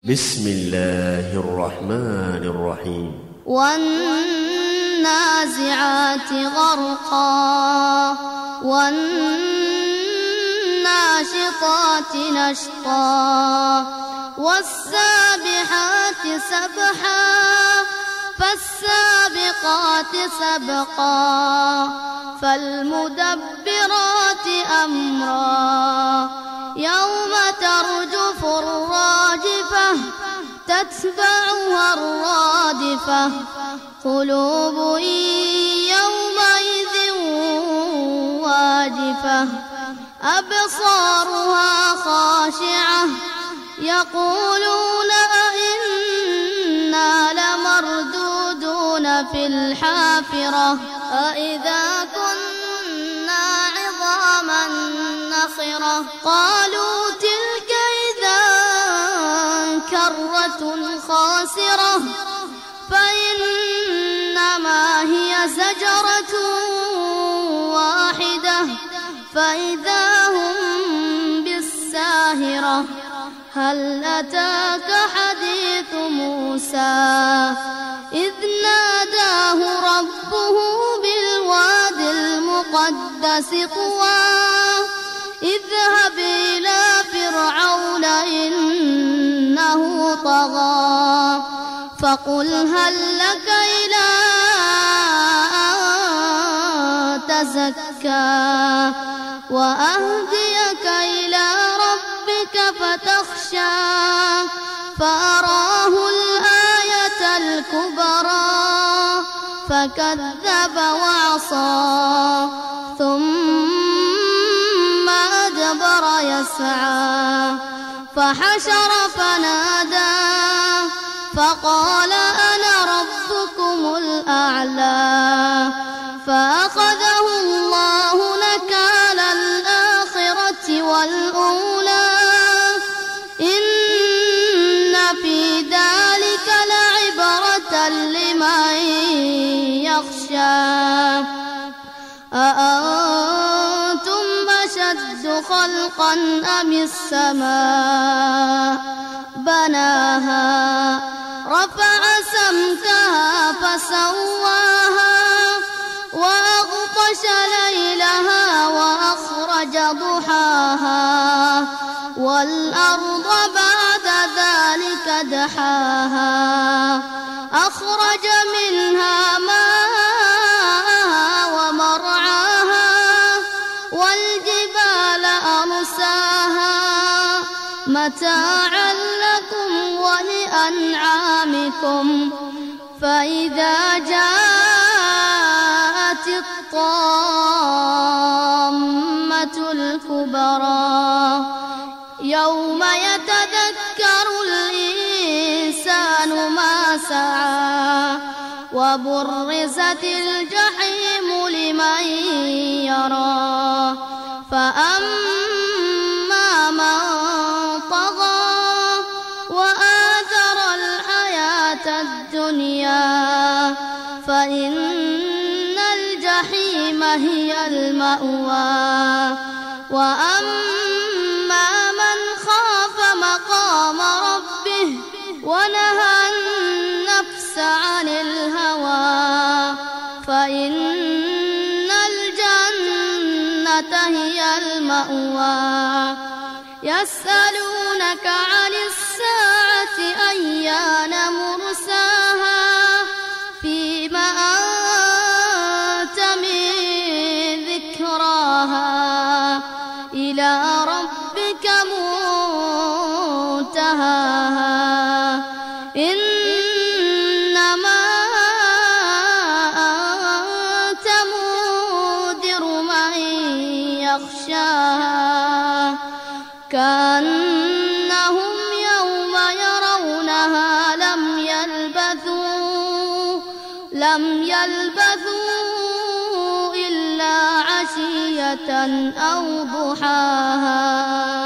بسم الله الرحمن الرحيم والنازعات غرقا والناشطات نشطا والسابحات سبحا فالسابقات سبقا فالمدبرات أمرا يوم ترجف الراجفة تتبعها الرادفة قلوب يومئذ واجفة أبصارها خاشعة يقولون أئنا لمردودون في الحافرة أئذا كنا عظاما نخرة قالوا تلك إذا كرة خاسرة فإنما هي زجرة واحدة فإذا هم بالساهرة هل أتاك حديث موسى إذ ناداه ربه بالواد المقدس طوى اذهب إلى فرعون إنه طغى فقل هل لك إلى أن تزكى وأهديك إلى ربك فتخشى فأراه الآية الكبرى فكذب وعصى ثم أدبر يسعى فحشر فنادى فقال أنا ربكم الأعلى فأخذه الله نكال الآخرة والأولى إن في ذلك لعبرة لمن يخشى أأنتم أشد خلقا أم السماء بناها رفع سمكها فسواها وأغطش ليلها وأخرج ضحاها والأرض بعد ذلك دحاها أخرج منها ماءها ومرعاها والجبال أرساها متاعا لكم ولأنعامكم فإذا جاءت الطامة الكبرى يوم يتذكر الإنسان ما سعى وبرزت الجحيم لمن يرى فأما من طغى وآثر الحياة الدنيا فإن الجحيم هي المأوى وأما من خاف مقام ربه ونهى النفس عن الهوى فإن الجنة هي المأوى يسألونك عن الساعة أيان مرساها فيما أنت من ذكراها إلى ربك منتهاها إنما أنت منذر من يخشاها كأنهم يوم يرونها لم يلبثوا إلا عشية أو ضحاها.